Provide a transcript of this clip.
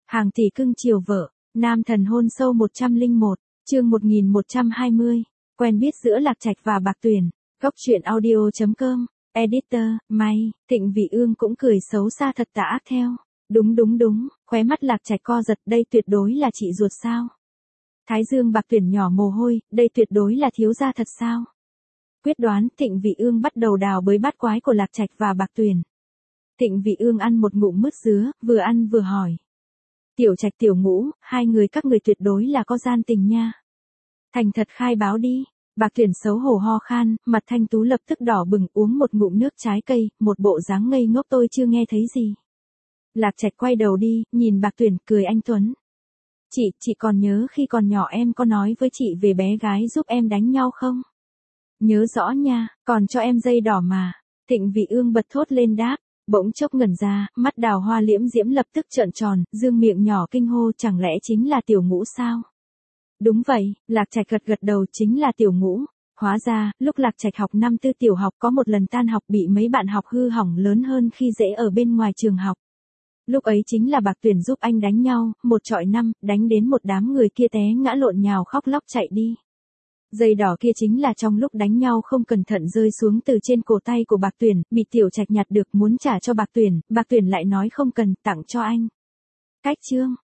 Hàng tỷ cưng chiều vợ, nam thần hôn sâu 101, chương 1120, quen biết giữa Lạc Trạch và Bạc Tuyển, góc truyện audio.com, editor, May, Thịnh Vị Ương cũng cười xấu xa thật tà ác theo. Đúng, khóe mắt Lạc Trạch co giật, đây tuyệt đối là chị ruột sao? Thái dương Bạc Tuyển nhỏ mồ hôi, đây tuyệt đối là thiếu gia thật sao? Quyết đoán, Thịnh Vị Ương bắt đầu đào bới bát quái của Lạc Trạch và Bạc Tuyển. Thịnh Vị Ương ăn một ngụm mứt dứa, vừa ăn vừa hỏi. Tiểu Trạch tiểu Ngũ, hai người các người tuyệt đối là có gian tình nha. Thành thật khai báo đi. Bạc Tuyển xấu hổ ho khan, mặt thanh tú lập tức đỏ bừng, uống một ngụm nước trái cây, một bộ dáng ngây ngốc tôi chưa nghe thấy gì. Lạc Trạch quay đầu đi, nhìn Bạc Tuyển, cười anh tuấn. Chị còn nhớ khi còn nhỏ em có nói với chị về bé gái giúp em đánh nhau không? Nhớ rõ nha, còn cho em dây đỏ mà. Thịnh Vị Ương bật thốt lên đáp, bỗng chốc ngẩn ra, mắt đào hoa liễm diễm lập tức trợn tròn, dương miệng nhỏ kinh hô, chẳng lẽ chính là tiểu Ngũ sao? Đúng vậy, Lạc Trạch gật đầu, chính là tiểu Ngũ. Hóa ra, lúc Lạc Trạch học năm tư tiểu học có một lần tan học bị mấy bạn học hư hỏng lớn hơn khi dễ ở bên ngoài trường học. Lúc ấy chính là Bạc Tuyển giúp anh đánh nhau, 1-5, đánh đến một đám người kia té ngã lộn nhào khóc lóc chạy đi. Dây đỏ kia chính là trong lúc đánh nhau không cẩn thận rơi xuống từ trên cổ tay của Bạc Tuyển, bị Tiểu Trạch nhặt được muốn trả cho Bạc Tuyển lại nói không cần, tặng cho anh. Cách chương,